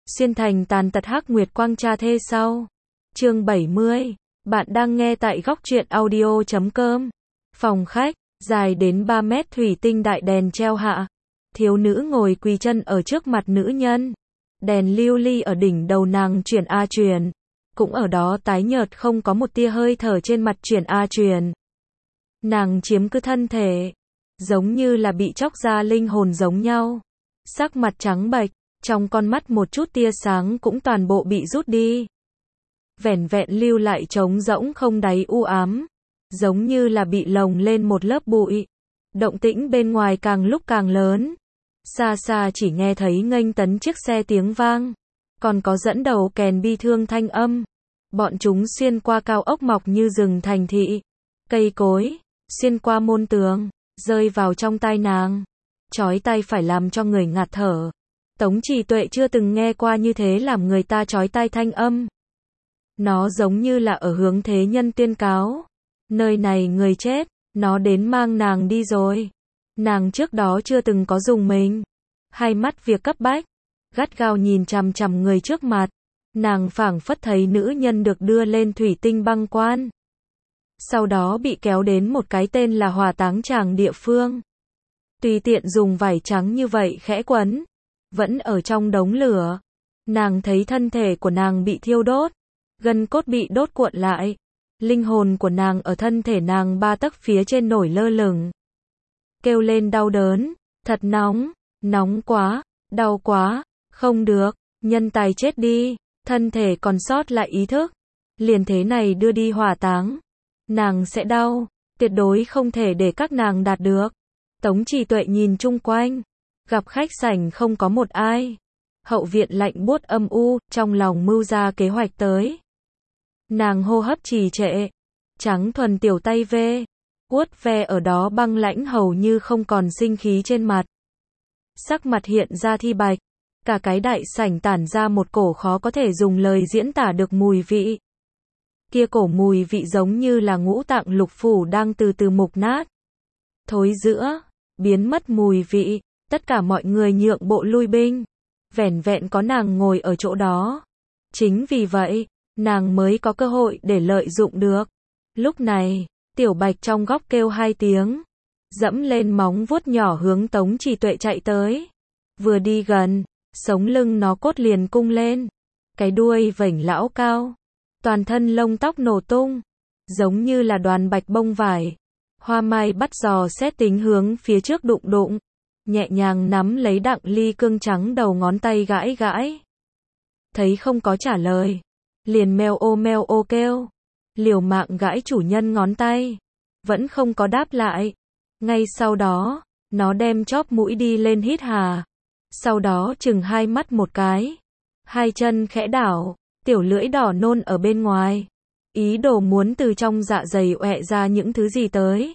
Xuyên thành tàn tật hắc nguyệt quang cha thê sau. Chương 70. Bạn đang nghe tại góc truyện audio.com. Phòng khách, dài đến 3 mét thủy tinh đại đèn treo hạ. Thiếu nữ ngồi quỳ chân ở trước mặt nữ nhân. Đèn lưu ly ở đỉnh đầu nàng chuyển a chuyển. Cũng ở đó tái nhợt không có một tia hơi thở trên mặt chuyển a chuyển. Nàng chiếm cứ thân thể. Giống như là bị chóc ra linh hồn giống nhau. Sắc mặt trắng bệch, trong con mắt một chút tia sáng cũng toàn bộ bị rút đi. Vẻn vẹn lưu lại trống rỗng không đáy u ám. Giống như là bị lồng lên một lớp bụi. Động tĩnh bên ngoài càng lúc càng lớn. Xa xa chỉ nghe thấy nghênh tấn chiếc xe tiếng vang. Còn có dẫn đầu kèn bi thương thanh âm. Bọn chúng xuyên qua cao ốc mọc như rừng thành thị. Cây cối, xuyên qua môn tường, rơi vào trong tai nàng. Chói tai phải làm cho người ngạt thở. Tống Trì Tuệ chưa từng nghe qua như thế làm người ta chói tai thanh âm. Nó giống như là ở hướng thế nhân tuyên cáo. Nơi này người chết, nó đến mang nàng đi rồi. Nàng trước đó chưa từng có dùng mình. Hai mắt việc cấp bách, gắt gao nhìn chằm chằm người trước mặt. Nàng phảng phất thấy nữ nhân được đưa lên thủy tinh băng quan. Sau đó bị kéo đến một cái tên là hỏa táng tràng địa phương. Tùy tiện dùng vải trắng như vậy khẽ quấn. Vẫn ở trong đống lửa. Nàng thấy thân thể của nàng bị thiêu đốt. Gân cốt bị đốt cuộn lại. Linh hồn của nàng ở thân thể nàng 3 tấc phía trên nổi lơ lửng. Kêu lên đau đớn. Thật nóng. Nóng quá. Đau quá. Không được. Nhân tài chết đi. Thân thể còn sót lại ý thức. Liền thế này đưa đi hỏa táng. Nàng sẽ đau. Tuyệt đối không thể để các nàng đạt được. Tống Trì Tuệ nhìn chung quanh. Gặp khách sảnh không có một ai. Hậu viện lạnh buốt âm u, trong lòng mưu ra kế hoạch tới. Nàng hô hấp trì trệ. Trắng thuần tiểu tay vuốt ve ở đó băng lãnh hầu như không còn sinh khí trên mặt. Sắc mặt hiện ra thi bạch. Cả cái đại sảnh tản ra một cổ khó có thể dùng lời diễn tả được mùi vị. Kia cổ mùi vị giống như là ngũ tạng lục phủ đang từ từ mục nát. Thối rữa, biến mất mùi vị. Tất cả mọi người nhượng bộ lui binh. Vẻn vẹn có nàng ngồi ở chỗ đó. Chính vì vậy, nàng mới có cơ hội để lợi dụng được. Lúc này, Tiểu Bạch trong góc kêu 2 tiếng. Dẫm lên móng vuốt nhỏ hướng Tống Trì Tuệ chạy tới. Vừa đi gần, sống lưng nó cốt liền cung lên. Cái đuôi vểnh lão cao. Toàn thân lông tóc nổ tung. Giống như là đoàn bạch bông vải. Hoa mai bắt giò xét tính hướng phía trước đụng đụng. Nhẹ nhàng nắm lấy Đặng Ly cương trắng đầu ngón tay gãi gãi. Thấy không có trả lời. Liền meo ô kêu. Liều mạng gãi chủ nhân ngón tay. Vẫn không có đáp lại. Ngay sau đó, nó đem chóp mũi đi lên hít hà. Sau đó chừng 2 mắt một cái. 2 chân khẽ đảo. Tiểu lưỡi đỏ nôn ở bên ngoài. Ý đồ muốn từ trong dạ dày ọe ra những thứ gì tới.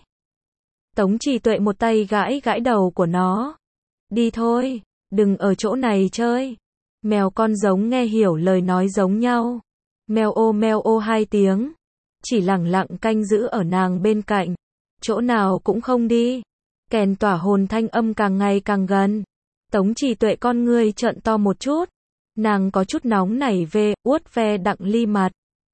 Tống Trì Tuệ một tay gãi gãi đầu của nó. Đi thôi, đừng ở chỗ này chơi. Mèo con giống nghe hiểu lời nói giống nhau. Meo ô 2 tiếng. Chỉ lẳng lặng canh giữ ở nàng bên cạnh. Chỗ nào cũng không đi. Kèn tỏa hồn thanh âm càng ngày càng gần. Tống Trì Tuệ con ngươi trợn to một chút. Nàng có chút nóng nảy vuốt ve Đặng Ly mặt.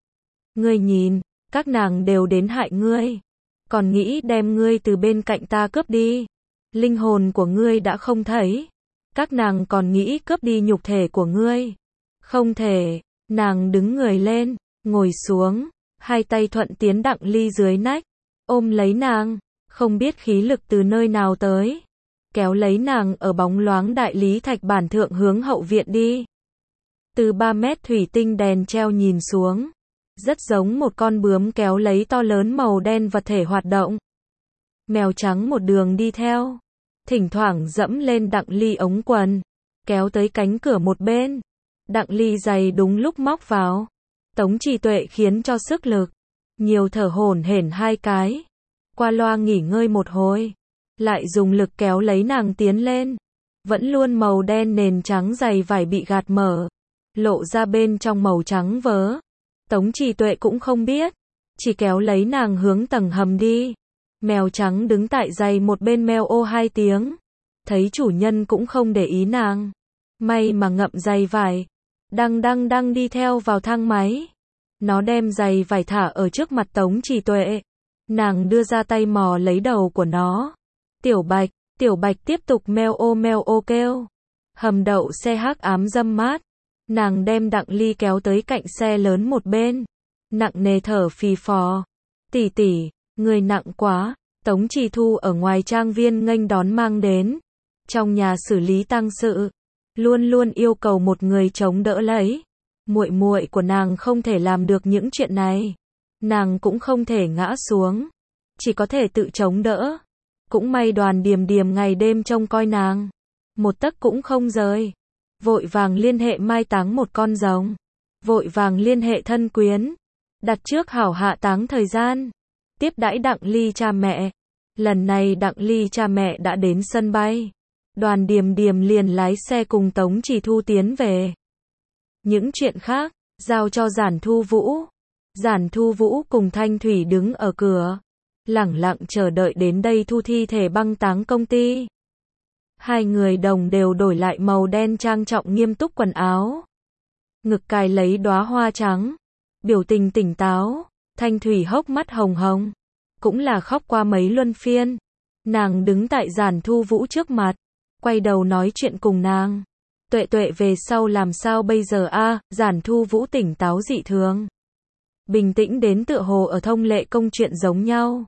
Ngươi nhìn, các nàng đều đến hại ngươi. Còn nghĩ đem ngươi từ bên cạnh ta cướp đi. Linh hồn của ngươi đã không thấy. Các nàng còn nghĩ cướp đi nhục thể của ngươi. Không thể. Nàng đứng người lên, ngồi xuống. 2 tay thuận tiến Đặng Ly dưới nách. Ôm lấy nàng. Không biết khí lực từ nơi nào tới. Kéo lấy nàng ở bóng loáng đại lý thạch bản thượng hướng hậu viện đi. Từ 3 mét thủy tinh đèn treo nhìn xuống. Rất giống một con bướm kéo lấy to lớn màu đen vật thể hoạt động. Mèo trắng một đường đi theo. Thỉnh thoảng dẫm lên Đặng Ly ống quần. Kéo tới cánh cửa một bên. Đặng Ly giày đúng lúc móc vào. Tống Trì Tuệ khiến cho sức lực. Nhiều thở hổn hển 2 cái. Qua loa nghỉ ngơi một hồi. Lại dùng lực kéo lấy nàng tiến lên. Vẫn luôn màu đen nền trắng giày vải bị gạt mở. Lộ ra bên trong màu trắng vớ. Tống Trì Tuệ cũng không biết. Chỉ kéo lấy nàng hướng tầng hầm đi. Mèo trắng đứng tại giày một bên meo ô 2 tiếng. Thấy chủ nhân cũng không để ý nàng. May mà ngậm giày vải. đang đi theo vào thang máy. Nó đem giày vải thả ở trước mặt Tống Trì Tuệ. Nàng đưa ra tay mò lấy đầu của nó. Tiểu Bạch tiếp tục meo ô kêu. Hầm đậu xe hắc ám râm mát. Nàng đem Đặng Ly kéo tới cạnh xe lớn một bên. Nặng nề thở phì phò. Tỷ, người nặng quá. Tống Trì Thu ở ngoài trang viên nghênh đón mang đến. Trong nhà xử lý tang sự, luôn luôn yêu cầu một người chống đỡ lấy. Muội của nàng không thể làm được những chuyện này. Nàng cũng không thể ngã xuống. Chỉ có thể tự chống đỡ. Cũng may Đoàn Điềm ngày đêm trông coi nàng. Một tấc cũng không rời. Vội vàng liên hệ mai táng một con rồng. Vội vàng liên hệ thân quyến. Đặt trước hảo hạ táng thời gian. Tiếp đãi Đặng Ly cha mẹ. Lần này Đặng Ly cha mẹ đã đến sân bay. Đoàn Điềm liền lái xe cùng Tống Trì Thu tiến về. Những chuyện khác, giao cho Giản Thu Vũ. Giản Thu Vũ cùng Thanh Thủy đứng ở cửa. Lẳng lặng chờ đợi đến đây thu thi thể băng táng công ty. Hai người đồng đều đổi lại màu đen trang trọng nghiêm túc quần áo. Ngực cài lấy đóa hoa trắng. Biểu tình tỉnh táo. Thanh Thủy hốc mắt hồng hồng. Cũng là khóc qua mấy luân phiên. Nàng đứng tại Giản Thu Vũ trước mặt. Quay đầu nói chuyện cùng nàng. Tuệ về sau làm sao bây giờ a? Giản Thu Vũ tỉnh táo dị thường. Bình tĩnh đến tựa hồ ở thông lệ công chuyện giống nhau.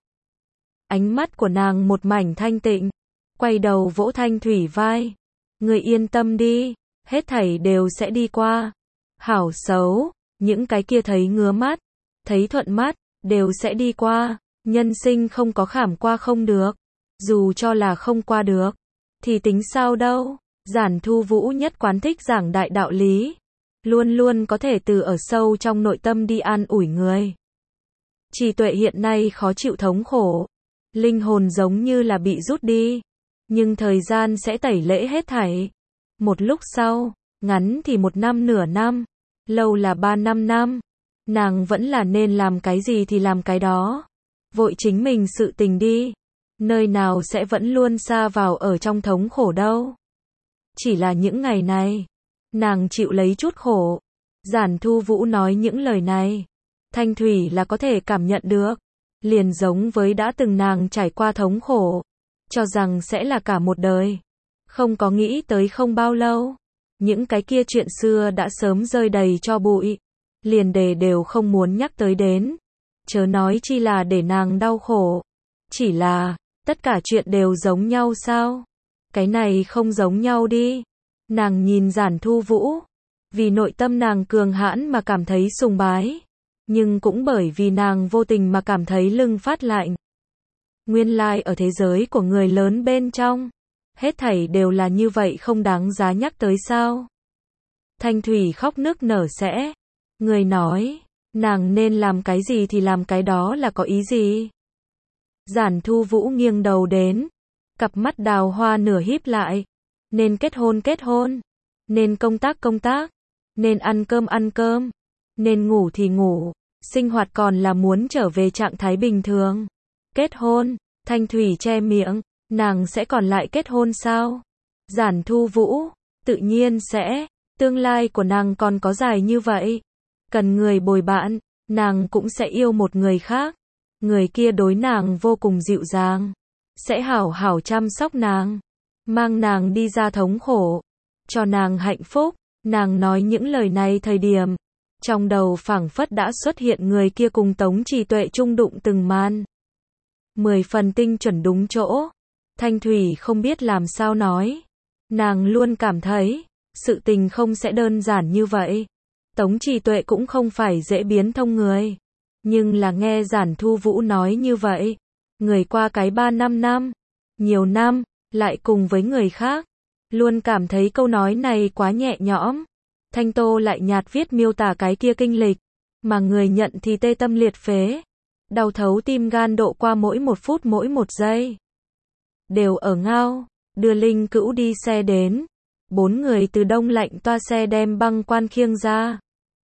Ánh mắt của nàng một mảnh thanh tịnh. Quay đầu vỗ Thanh Thủy vai. Người yên tâm đi. Hết thảy đều sẽ đi qua. Hảo xấu. Những cái kia thấy ngứa mắt. Thấy thuận mắt. Đều sẽ đi qua. Nhân sinh không có khảm qua không được. Dù cho là không qua được. Thì tính sao đâu. Giản Thu Vũ nhất quán thích giảng đại đạo lý. Luôn luôn có thể từ ở sâu trong nội tâm đi an ủi người. Trì Tuệ hiện nay khó chịu thống khổ. Linh hồn giống như là bị rút đi. Nhưng thời gian sẽ tẩy lễ hết thảy. Một lúc sau, ngắn thì 1 năm nửa năm. Lâu là 3-5 năm. Nàng vẫn là nên làm cái gì thì làm cái đó. Vội chính mình sự tình đi. Nơi nào sẽ vẫn luôn sa vào ở trong thống khổ đâu. Chỉ là những ngày này, nàng chịu lấy chút khổ. Giản Thu Vũ nói những lời này. Thanh Thủy là có thể cảm nhận được. Liền giống với đã từng nàng trải qua thống khổ. Cho rằng sẽ là cả một đời. Không có nghĩ tới không bao lâu. Những cái kia chuyện xưa đã sớm rơi đầy cho bụi. Liền đều không muốn nhắc tới đến. Chớ nói chi là để nàng đau khổ. Chỉ là, tất cả chuyện đều giống nhau sao? Cái này không giống nhau đi. Nàng nhìn Giản Thu Vũ. Vì nội tâm nàng cường hãn mà cảm thấy sùng bái. Nhưng cũng bởi vì nàng vô tình mà cảm thấy lưng phát lạnh. Nguyên lai ở thế giới của người lớn bên trong. Hết thảy đều là như vậy không đáng giá nhắc tới sao? Thanh Thủy khóc nức nở sẽ. Người nói, nàng nên làm cái gì thì làm cái đó là có ý gì? Giản Thu Vũ nghiêng đầu đến. Cặp mắt đào hoa nửa híp lại. Nên kết hôn. Nên công tác. Nên ăn cơm. Nên ngủ thì ngủ. Sinh hoạt còn là muốn trở về trạng thái bình thường. Kết hôn. Thanh Thủy che miệng. Nàng sẽ còn lại kết hôn sao? Giản Thu Vũ. Tự nhiên sẽ. Tương lai của nàng còn có dài như vậy. Cần người bồi bạn. Nàng cũng sẽ yêu một người khác. Người kia đối nàng vô cùng dịu dàng. Sẽ hảo hảo chăm sóc nàng. Mang nàng đi ra thống khổ. Cho nàng hạnh phúc. Nàng nói những lời này thời điểm. Trong đầu phảng phất đã xuất hiện người kia cùng Tống Trì Tuệ chung đụng từng màn. 10 phần tinh chuẩn đúng chỗ. Thanh Thủy không biết làm sao nói. Nàng luôn cảm thấy. Sự tình không sẽ đơn giản như vậy. Tống Trì Tuệ cũng không phải dễ biến thông người. Nhưng là nghe Giản Thu Vũ nói như vậy. Người qua cái 3-5 năm. Nhiều năm. Lại cùng với người khác. Luôn cảm thấy câu nói này quá nhẹ nhõm. Thanh Tô lại nhạt viết miêu tả cái kia kinh lịch. Mà người nhận thì tê tâm liệt phế. Đau thấu tim gan độ qua mỗi 1 phút mỗi 1 giây. Đều ở ngao. Đưa Linh Cữu đi xe đến. 4 người từ đông lạnh toa xe đem băng quan khiêng ra.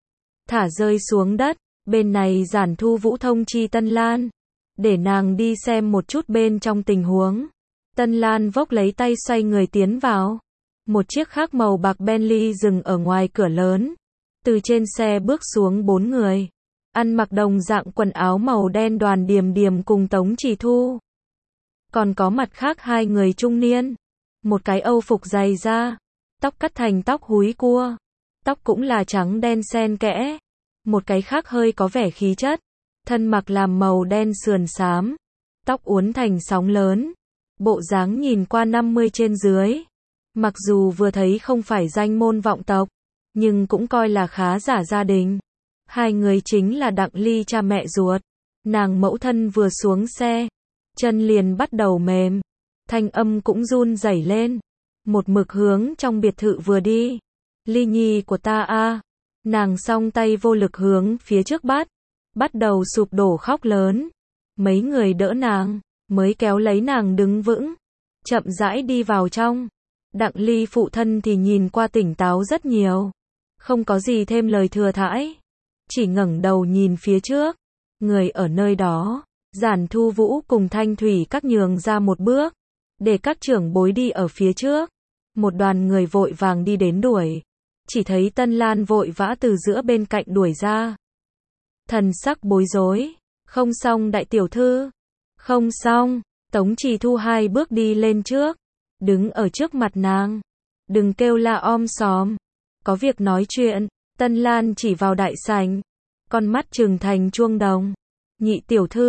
Thả rơi xuống đất. Bên này Giản Thu Vũ thông chi Tân Lan. Để nàng đi xem một chút bên trong tình huống. Tân Lan vốc lấy tay xoay người tiến vào. Một chiếc khác màu bạc Bentley dừng ở ngoài cửa lớn. Từ trên xe bước xuống 4 người. Ăn mặc đồng dạng quần áo màu đen Đoàn Điềm Điềm cùng Tống Chỉ Thu. Còn có mặt khác 2 người trung niên. Một cái Âu phục dày da, tóc cắt thành tóc húi cua. Tóc cũng là trắng đen xen kẽ. Một cái khác hơi có vẻ khí chất. Thân mặc làm màu đen sườn xám. Tóc uốn thành sóng lớn. Bộ dáng nhìn qua 50 trên dưới. Mặc dù vừa thấy không phải danh môn vọng tộc, nhưng cũng coi là khá giả gia đình. 2 người chính là Đặng Ly cha mẹ ruột. Nàng mẫu thân vừa xuống xe, chân liền bắt đầu mềm. Thanh âm cũng run rẩy lên. Một mực hướng trong biệt thự vừa đi. Ly nhi của ta a. Nàng song tay vô lực hướng phía trước bắt đầu sụp đổ khóc lớn. Mấy người đỡ nàng, mới kéo lấy nàng đứng vững. Chậm rãi đi vào trong. Đặng Ly phụ thân thì nhìn qua tỉnh táo rất nhiều. Không có gì thêm lời thừa thãi. Chỉ ngẩng đầu nhìn phía trước. Người ở nơi đó. Giản Thu Vũ cùng Thanh Thủy các nhường ra một bước. Để các trưởng bối đi ở phía trước. Một đoàn người vội vàng đi đến đuổi. Chỉ thấy Tân Lan vội vã từ giữa bên cạnh đuổi ra. Thần sắc bối rối. Không xong đại tiểu thư. Không xong. Tống Chỉ Thu 2 bước đi lên trước. Đứng ở trước mặt nàng. Đừng kêu la om sòm. Có việc nói chuyện. Tân Lan chỉ vào đại sảnh. Con mắt trừng thành chuông đồng. Nhị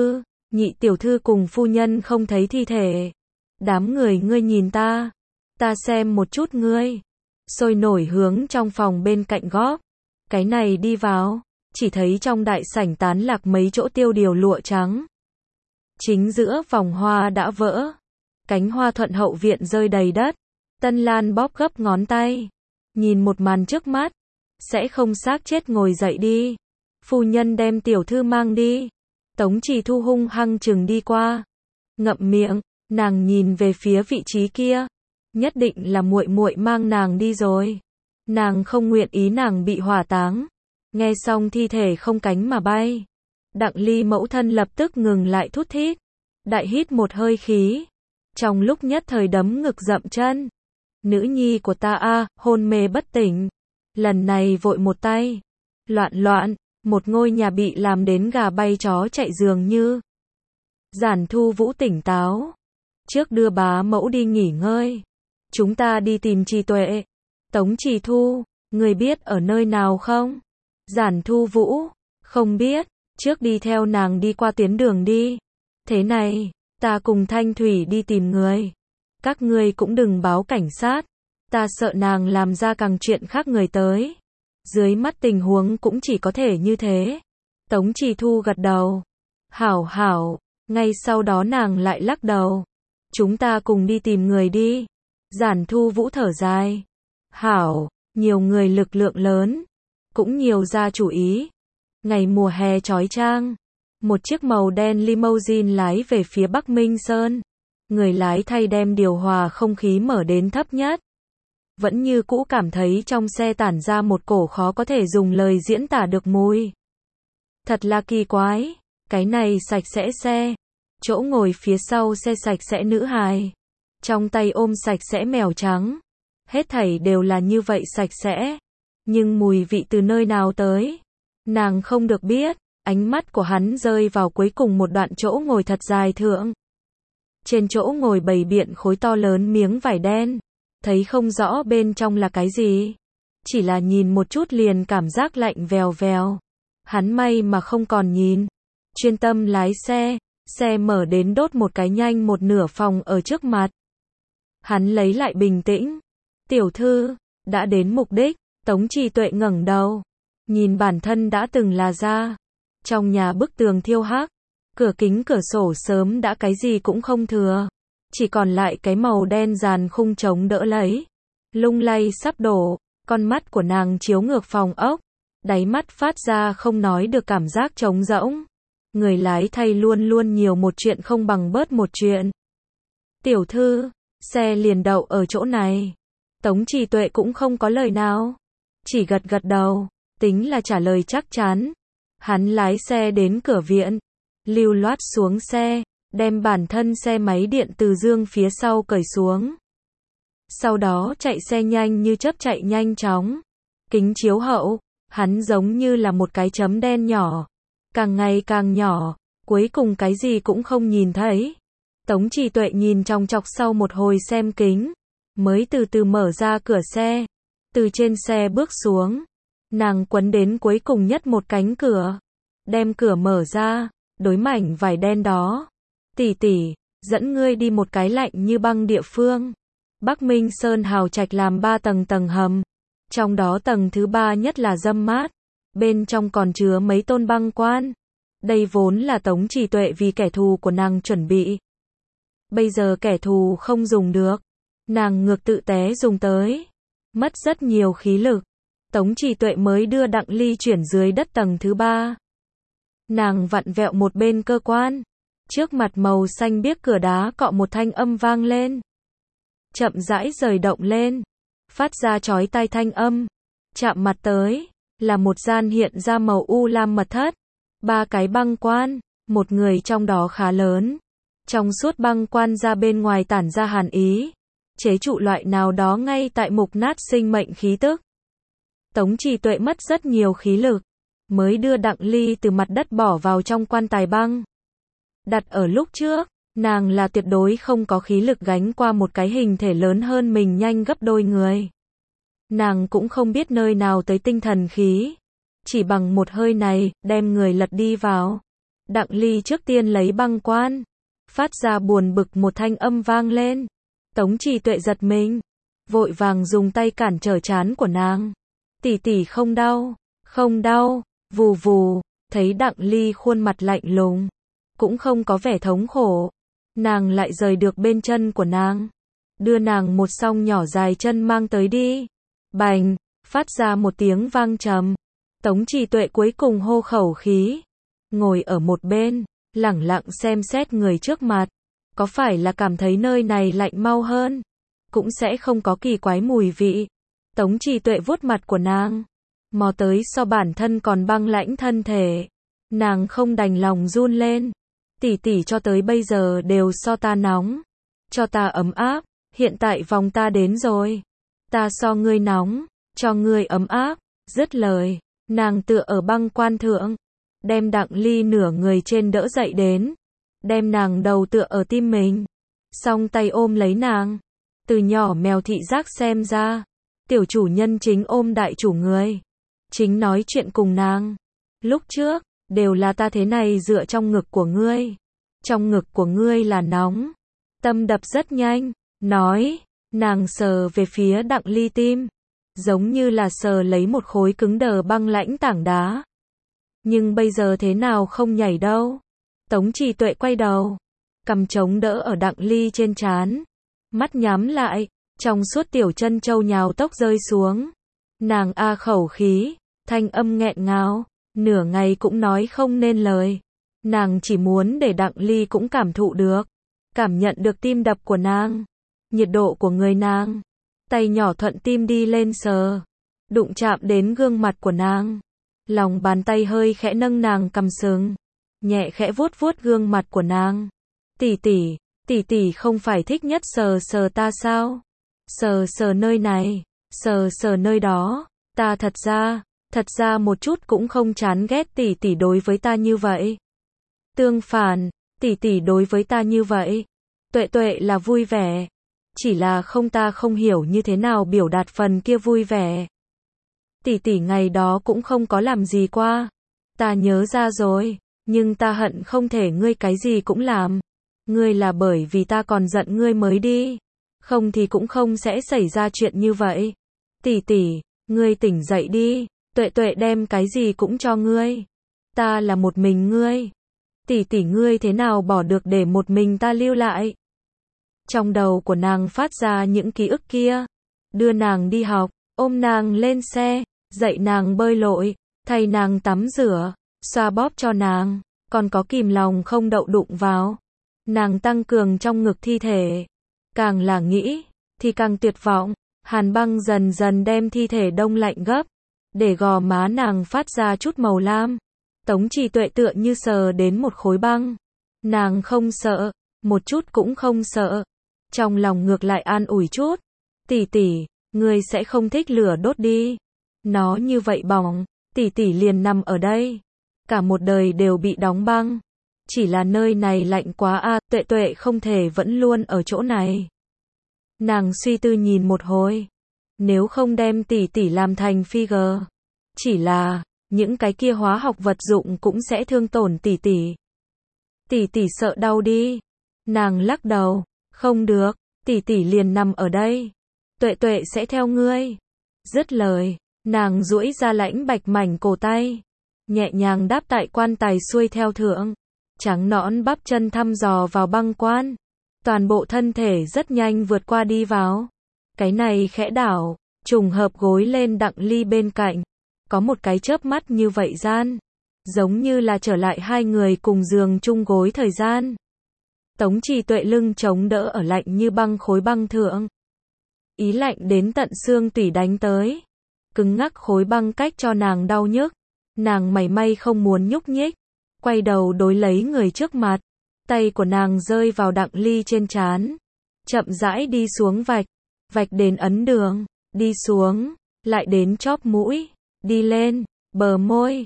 tiểu thư cùng phu nhân không thấy thi thể. Đám người ngươi nhìn ta. Ta xem một chút ngươi. Sôi nổi hướng trong phòng bên cạnh góp. Cái này đi vào. Chỉ thấy trong đại sảnh tán lạc mấy chỗ tiêu điều lụa trắng. Chính giữa vòng hoa đã vỡ. Cánh hoa thuận hậu viện rơi đầy đất. Tân Lan bóp gấp ngón tay. Nhìn một màn trước mắt. Sẽ không xác chết ngồi dậy đi. Phu nhân đem tiểu thư mang đi. Tống Chỉ Thu hung hăng chừng đi qua. Ngậm miệng, nàng nhìn về phía vị trí kia. Nhất định là muội muội mang nàng đi rồi. Nàng không nguyện ý nàng bị hỏa táng. Nghe xong thi thể không cánh mà bay. Đặng Ly mẫu thân lập tức ngừng lại thút thít. Đại hít một hơi khí. Trong lúc nhất thời đấm ngực dậm chân. Nữ nhi của ta a, hôn mê bất tỉnh. Lần này vội một tay. Loạn, một ngôi nhà bị làm đến gà bay chó chạy dường như. Giản Thu Vũ tỉnh táo. Trước đưa bá mẫu đi nghỉ ngơi. Chúng ta đi tìm Trì Tuệ. Tống Chỉ Thu, người biết ở nơi nào không? Giản Thu Vũ, không biết, trước đi theo nàng đi qua tuyến đường đi. Thế này, ta cùng Thanh Thủy đi tìm người. Các ngươi cũng đừng báo cảnh sát. Ta sợ nàng làm ra càng chuyện khác người tới. Dưới mắt tình huống cũng chỉ có thể như thế. Tống Chỉ Thu gật đầu. Hảo, ngay sau đó nàng lại lắc đầu. Chúng ta cùng đi tìm người đi. Giản Thu Vũ thở dài. Hảo, nhiều người lực lượng lớn. Cũng nhiều ra chủ ý. Ngày mùa hè chói chang. Một chiếc màu đen limousine lái về phía Bắc Minh Sơn. Người lái thay đem điều hòa không khí mở đến thấp nhất. Vẫn như cũ cảm thấy trong xe tản ra một cổ khó có thể dùng lời diễn tả được mùi. Thật là kỳ quái. Cái này sạch sẽ xe. Chỗ ngồi phía sau xe sạch sẽ nữ hài. Trong tay ôm sạch sẽ mèo trắng. Hết thảy đều là như vậy sạch sẽ. Nhưng mùi vị từ nơi nào tới? Nàng không được biết. Ánh mắt của hắn rơi vào cuối cùng một đoạn chỗ ngồi thật dài thượng. Trên chỗ ngồi bày biện khối to lớn miếng vải đen. Thấy không rõ bên trong là cái gì. Chỉ là nhìn một chút liền cảm giác lạnh vèo vèo. Hắn may mà không còn nhìn. Chuyên tâm lái xe. Xe mở đến đốt một cái nhanh một nửa phòng ở trước mặt. Hắn lấy lại bình tĩnh. Tiểu thư, đã đến mục đích. Tống Chỉ Tuệ ngẩng đầu. Nhìn bản thân đã từng là ra. Trong nhà bức tường thiêu hắc. Cửa kính cửa sổ sớm đã cái gì cũng không thừa. Chỉ còn lại cái màu đen dàn khung chống đỡ lấy. Lung lay sắp đổ. Con mắt của nàng chiếu ngược phòng ốc. Đáy mắt phát ra không nói được cảm giác trống rỗng. Người lái thay luôn luôn nhiều một chuyện không bằng bớt một chuyện. Tiểu thư, xe liền đậu ở chỗ này. Tống Chỉ Tuệ cũng không có lời nào. Chỉ gật gật đầu, tính là trả lời chắc chắn. Hắn lái xe đến cửa viện. Lưu loát xuống xe, đem bản thân xe máy điện từ dương phía sau cởi xuống. Sau đó chạy xe nhanh như chớp chạy nhanh chóng. Kính chiếu hậu, Hắn giống như là một cái chấm đen nhỏ, càng ngày càng nhỏ, cuối cùng cái gì cũng không nhìn thấy. Tống Trì Tuệ nhìn chòng chọc sau một hồi xem kính, mới từ từ mở ra cửa xe, từ trên xe bước xuống. Nàng quấn đến cuối cùng nhất một cánh cửa, đem cửa mở ra, đối mảnh vải đen đó. Tỷ tỷ, dẫn ngươi đi một cái lạnh như băng địa phương. Bắc Minh Sơn hào trạch làm 3 tầng hầm, trong đó tầng thứ 3 nhất là râm mát, bên trong còn chứa mấy tôn băng quan. Đây vốn là Tống Trì Tuệ vì kẻ thù của nàng chuẩn bị. Bây giờ kẻ thù không dùng được, nàng ngược tự té dùng tới, mất rất nhiều khí lực. Tống Trì Tuệ mới đưa Đặng Ly chuyển dưới đất tầng thứ 3. Nàng vặn vẹo một bên cơ quan, trước mặt màu xanh biếc cửa đá cọ một thanh âm vang lên. Chậm rãi rời động lên, phát ra chói tai thanh âm. Chạm mặt tới, là một gian hiện ra màu u lam mật thất. 3 cái băng quan, một người trong đó khá lớn. Trong suốt băng quan ra bên ngoài tản ra hàn ý, chế trụ loại nào đó ngay tại mục nát sinh mệnh khí tức. Tống Trì Tuệ mất rất nhiều khí lực, mới đưa Đặng Ly từ mặt đất bỏ vào trong quan tài băng. Đặt ở lúc trước, nàng là tuyệt đối không có khí lực gánh qua một cái hình thể lớn hơn mình nhanh gấp đôi người. Nàng cũng không biết nơi nào tới tinh thần khí, chỉ bằng một hơi này, đem người lật đi vào. Đặng Ly trước tiên lấy băng quan, phát ra buồn bực một thanh âm vang lên. Tống Trì Tuệ giật mình, vội vàng dùng tay cản trở trán của nàng. Tỷ tỷ không đau, không đau, vù vù, thấy Đặng Ly khuôn mặt lạnh lùng, cũng không có vẻ thống khổ. Nàng lại rời được bên chân của nàng, đưa nàng một song nhỏ dài chân mang tới đi. Bành, phát ra một tiếng vang trầm. Tống Trì Tuệ cuối cùng hô khẩu khí, ngồi ở một bên, lẳng lặng xem xét người trước mặt. Có phải là cảm thấy nơi này lạnh mau hơn, cũng sẽ không có kỳ quái mùi vị. Tống Trì Tuệ vuốt mặt của nàng, mò tới so bản thân còn băng lãnh thân thể. Nàng không đành lòng run lên. Tỷ tỷ cho tới bây giờ đều so ta nóng, cho ta ấm áp, hiện tại vòng ta đến rồi. Ta so ngươi nóng, cho ngươi ấm áp. Dứt lời, nàng tựa ở băng quan thượng, đem Đặng Ly nửa người trên đỡ dậy đến, đem nàng đầu tựa ở tim mình, song tay ôm lấy nàng. Từ nhỏ mèo thị giác xem ra, tiểu chủ nhân chính ôm đại chủ người, chính nói chuyện cùng nàng. Lúc trước, đều là ta thế này dựa trong ngực của ngươi. Trong ngực của ngươi là nóng. Tâm đập rất nhanh, nói, nàng sờ về phía Đặng Ly tim, giống như là sờ lấy một khối cứng đờ băng lãnh tảng đá. Nhưng bây giờ thế nào không nhảy đâu. Tống Trì Tuệ quay đầu, cầm chống đỡ ở Đặng Ly trên trán, mắt nhắm lại, trong suốt tiểu chân châu nhào tốc rơi xuống. Nàng a khẩu khí, thanh âm nghẹn ngào, nửa ngày cũng nói không nên lời. Nàng chỉ muốn để Đặng Ly cũng cảm thụ được, cảm nhận được tim đập của nàng, nhiệt độ của người nàng. Tay nhỏ thuận tim đi lên sờ, đụng chạm đến gương mặt của nàng. Lòng bàn tay hơi khẽ nâng nàng cằm sừng, nhẹ khẽ vuốt vuốt gương mặt của nàng. Tỷ tỷ không phải thích nhất sờ sờ ta sao? Sờ sờ nơi này, sờ sờ nơi đó, ta thật ra một chút cũng không chán ghét tỷ tỷ đối với ta như vậy. Tương phản, tỷ tỷ đối với ta như vậy, Tuệ Tuệ là vui vẻ, chỉ là ta không hiểu như thế nào biểu đạt phần kia vui vẻ. Tỷ tỷ ngày đó cũng không có làm gì qua, ta nhớ ra rồi, nhưng ta hận không thể ngươi cái gì cũng làm. Ngươi là bởi vì ta còn giận ngươi mới đi, không thì cũng không sẽ xảy ra chuyện như vậy. Tỷ tỷ, ngươi tỉnh dậy đi, Tuệ Tuệ đem cái gì cũng cho ngươi. Ta là một mình ngươi. Tỷ tỷ ngươi thế nào bỏ được để một mình ta lưu lại. Trong đầu của nàng phát ra những ký ức kia, đưa nàng đi học, ôm nàng lên xe, dạy nàng bơi lội, thay nàng tắm rửa, xoa bóp cho nàng, còn có kìm lòng không đậu đụng vào. Nàng tăng cường trong ngực thi thể. Càng là nghĩ, thì càng tuyệt vọng. Hàn băng dần dần đem thi thể đông lạnh gấp, để gò má nàng phát ra chút màu lam. Tống Trì Tuệ tựa như sờ đến một khối băng. Nàng không sợ, một chút cũng không sợ. Trong lòng ngược lại an ủi chút. Tỷ tỷ, ngươi sẽ không thích lửa đốt đi. Nó như vậy bỏng, tỷ tỷ liền nằm ở đây. Cả một đời đều bị đóng băng. Chỉ là nơi này lạnh quá a, Tuệ Tuệ không thể vẫn luôn ở chỗ này. Nàng suy tư nhìn một hồi. Nếu không đem tỷ tỷ làm thành figure. Chỉ là, những cái kia hóa học vật dụng cũng sẽ thương tổn tỷ tỷ. Tỷ tỷ sợ đau đi. Nàng lắc đầu. Không được, tỷ tỷ liền nằm ở đây. Tuệ Tuệ sẽ theo ngươi. Dứt lời, nàng duỗi ra lãnh bạch mảnh cổ tay. Nhẹ nhàng đáp tại quan tài xuôi theo thượng. Trắng nõn bắp chân thăm dò vào băng quan. Toàn bộ thân thể rất nhanh vượt qua đi vào. Cái này khẽ đảo, trùng hợp gối lên Đặng Ly bên cạnh. Có một cái chớp mắt như vậy gian. Giống như là trở lại hai người cùng giường chung gối thời gian. Tống Trì Tuệ lưng chống đỡ ở lạnh như băng khối băng thượng. Ý lạnh đến tận xương tủy đánh tới. Cứng ngắc khối băng cách cho nàng đau nhức. Nàng mảy may không muốn nhúc nhích. Quay đầu đối lấy người trước mặt. Tay của nàng rơi vào Đặng Ly trên trán. Chậm rãi đi xuống vạch. Vạch đến ấn đường. Đi xuống. Lại đến chóp mũi. Đi lên. Bờ môi.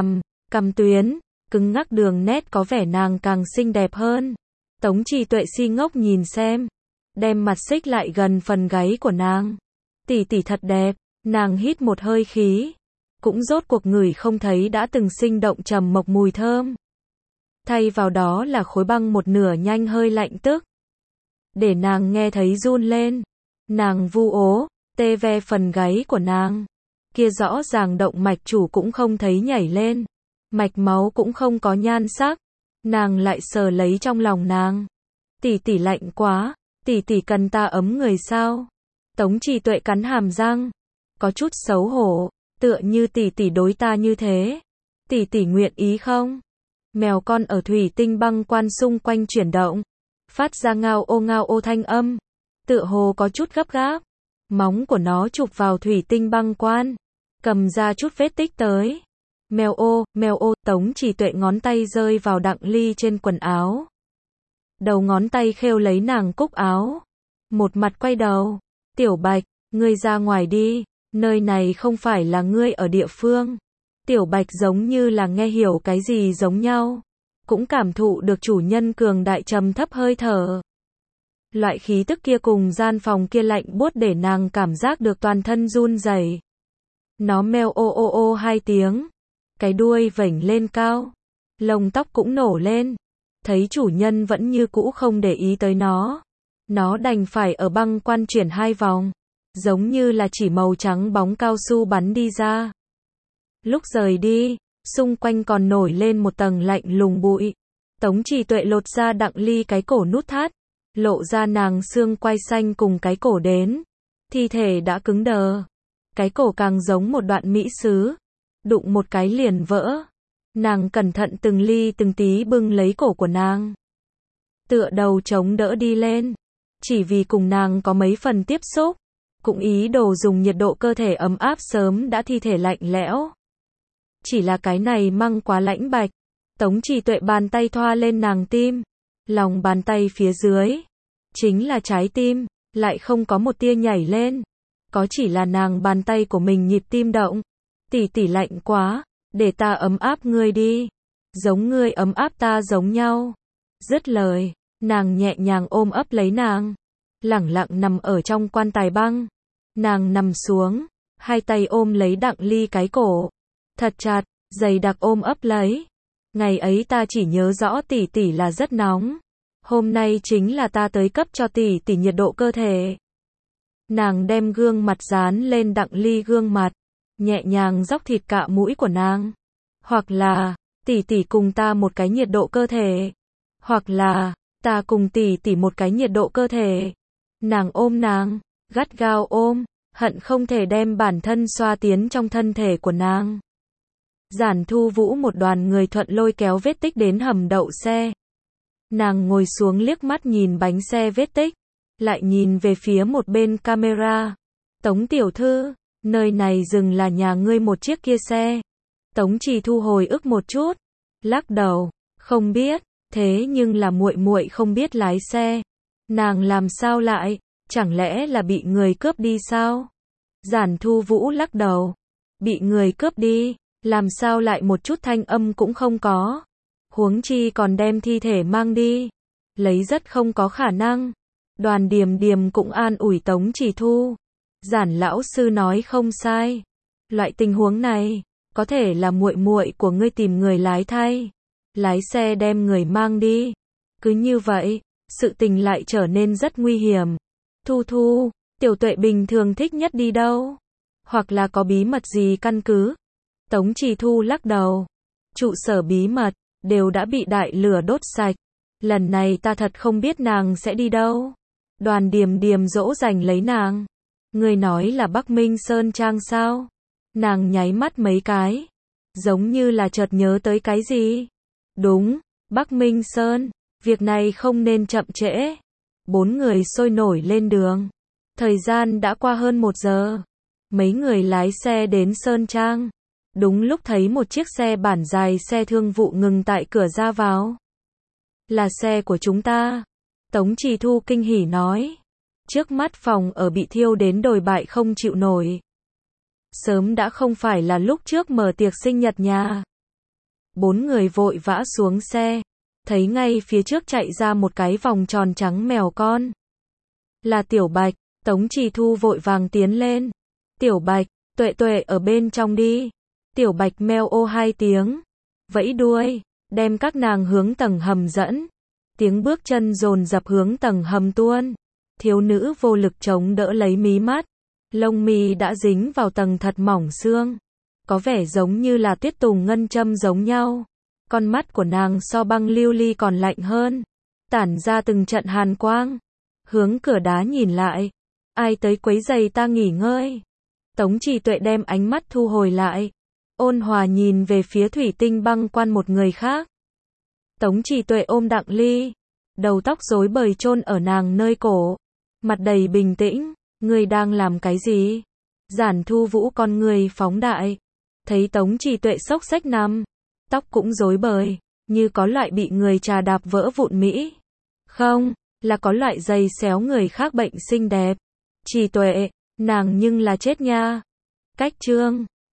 Cằm tuyến. Cứng ngắc đường nét có vẻ nàng càng xinh đẹp hơn. Tống Trì Tuệ si ngốc nhìn xem. Đem mặt xích lại gần phần gáy của nàng. Tỷ tỷ thật đẹp. Nàng hít một hơi khí. Cũng rốt cuộc ngửi không thấy đã từng sinh động trầm mộc mùi thơm. Thay vào đó là khối băng một nửa nhanh hơi lạnh tức. Để nàng nghe thấy run lên. Nàng vu ố, tê ve phần gáy của nàng. Kia rõ ràng động mạch chủ cũng không thấy nhảy lên. Mạch máu cũng không có nhan sắc. Nàng lại sờ lấy trong lòng nàng. Tỷ tỷ lạnh quá, tỷ tỷ cần ta ấm người sao? Tống Trì Tuệ cắn hàm răng. Có chút xấu hổ, tựa như tỷ tỷ đối ta như thế. Tỷ tỷ nguyện ý không? Mèo con ở thủy tinh băng quan xung quanh chuyển động. Phát ra ngao ô thanh âm. Tựa hồ có chút gấp gáp. Móng của nó chụp vào thủy tinh băng quan. Cầm ra chút vết tích tới. Mèo ô, Tống Trì Tuệ ngón tay rơi vào Đặng Ly trên quần áo. Đầu ngón tay khêu lấy nàng cúc áo. Một mặt quay đầu. Tiểu Bạch, ngươi ra ngoài đi. Nơi này không phải là ngươi ở địa phương. Tiểu Bạch giống như là nghe hiểu cái gì giống nhau. Cũng cảm thụ được chủ nhân cường đại trầm thấp hơi thở. Loại khí tức kia cùng gian phòng kia lạnh buốt để nàng cảm giác được toàn thân run rẩy. Nó meo ô hai tiếng. Cái đuôi vểnh lên cao. Lông tóc cũng nổ lên. Thấy chủ nhân vẫn như cũ không để ý tới nó. Nó đành phải ở băng quan chuyển hai vòng. Giống như là chỉ màu trắng bóng cao su bắn đi ra. Lúc rời đi, xung quanh còn nổi lên một tầng lạnh lùng bụi. Tống Trì Tuệ lột ra Đặng Ly cái cổ nút thắt. Lộ ra nàng xương quai xanh cùng cái cổ đến. Thi thể đã cứng đờ. Cái cổ càng giống một đoạn mỹ sứ. Đụng một cái liền vỡ. Nàng cẩn thận từng ly từng tí bưng lấy cổ của nàng. Tựa đầu chống đỡ đi lên. Chỉ vì cùng nàng có mấy phần tiếp xúc. Cũng ý đồ dùng nhiệt độ cơ thể ấm áp sớm đã thi thể lạnh lẽo. Chỉ là cái này măng quá lãnh bạch. Tống Trì Tuệ bàn tay thoa lên nàng tim. Lòng bàn tay phía dưới. Chính là trái tim. Lại không có một tia nhảy lên. Có chỉ là nàng bàn tay của mình nhịp tim động. Tỷ tỷ lạnh quá. Để ta ấm áp ngươi đi. Giống ngươi ấm áp ta giống nhau. Dứt lời. Nàng nhẹ nhàng ôm ấp lấy nàng. Lẳng lặng nằm ở trong quan tài băng. Nàng nằm xuống. Hai tay ôm lấy Đặng Ly cái cổ. Thật chặt, dày đặc ôm ấp lấy. Ngày ấy ta chỉ nhớ rõ tỷ tỷ là rất nóng. Hôm nay chính là ta tới cấp cho tỷ tỷ nhiệt độ cơ thể. Nàng đem gương mặt dán lên Đặng Ly gương mặt. Nhẹ nhàng róc thịt cạ mũi của nàng. Hoặc là, tỷ tỷ cùng ta một cái nhiệt độ cơ thể. Hoặc là, ta cùng tỷ tỷ một cái nhiệt độ cơ thể. Nàng ôm nàng, gắt gao ôm, hận không thể đem bản thân xoa tiến trong thân thể của nàng. Giản Thu Vũ một đoàn người thuận lôi kéo vết tích đến hầm đậu xe. Nàng ngồi xuống liếc mắt nhìn bánh xe vết tích, lại nhìn về phía một bên camera. Tống tiểu thư, nơi này dừng là nhà ngươi một chiếc kia xe. Tống Trì thu hồi ức một chút, lắc đầu, không biết, thế nhưng là muội muội không biết lái xe. Nàng làm sao lại, chẳng lẽ là bị người cướp đi sao? Giản Thu Vũ lắc đầu, bị người cướp đi, Làm sao lại một chút thanh âm cũng không có? Huống chi còn đem thi thể mang đi. Lấy rất không có khả năng. Đoàn Điềm Điềm cũng an ủi Tống Chỉ Thu. Giản lão sư nói không sai. Loại tình huống này, có thể là muội muội của ngươi tìm người lái thay. Lái xe đem người mang đi. Cứ như vậy, sự tình lại trở nên rất nguy hiểm. Thu Thu, Tiểu Tuệ bình thường thích nhất đi đâu? Hoặc là có bí mật gì căn cứ? Tống Chỉ Thu lắc đầu. Trụ sở bí mật, đều đã bị đại lửa đốt sạch. Lần này ta thật không biết nàng sẽ đi đâu. Đoàn Điềm Điềm dỗ dành lấy nàng. Người nói là Bắc Minh Sơn Trang sao? Nàng nháy mắt mấy cái. Giống như là chợt nhớ tới cái gì. Đúng, Bắc Minh Sơn. Việc này không nên chậm trễ. 4 người sôi nổi lên đường. Thời gian đã qua hơn 1 giờ. Mấy người lái xe đến Sơn Trang. Đúng lúc thấy một chiếc xe bản dài xe thương vụ ngừng tại cửa ra vào. Là xe của chúng ta. Tống Chỉ Thu kinh hỉ nói. Trước mắt phòng ở bị thiêu đến đồi bại không chịu nổi. Sớm đã không phải là lúc trước mở tiệc sinh nhật nhà. 4 người vội vã xuống xe. Thấy ngay phía trước chạy ra một cái vòng tròn trắng mèo con. Là Tiểu Bạch. Tống Chỉ Thu vội vàng tiến lên. Tiểu Bạch, Tuệ Tuệ ở bên trong đi. Tiểu Bạch meo ô 2 tiếng. Vẫy đuôi, đem các nàng hướng tầng hầm dẫn. Tiếng bước chân dồn dập hướng tầng hầm tuôn. Thiếu nữ vô lực chống đỡ lấy mí mắt. Lông mi đã dính vào tầng thật mỏng xương. Có vẻ giống như là tuyết tùng ngân châm giống nhau. Con mắt của nàng so băng lưu ly còn lạnh hơn. Tản ra từng trận hàn quang. Hướng cửa đá nhìn lại. Ai tới quấy giày ta nghỉ ngơi? Tống Chỉ Tuệ đem ánh mắt thu hồi lại. Ôn hòa nhìn về phía thủy tinh băng quan một người khác. Tống Chỉ Tuệ ôm Đặng Ly. Đầu tóc rối bời chôn ở nàng nơi cổ. Mặt đầy bình tĩnh. Ngươi đang làm cái gì? Giản Thu Vũ con người phóng đại. Thấy Tống Chỉ Tuệ xốc xếch nằm. Tóc cũng rối bời. Như có loại bị người trà đạp vỡ vụn mỹ. Không, là có loại giày xéo người khác bệnh xinh đẹp. Chỉ Tuệ, nàng nhưng là chết nha. Cách chương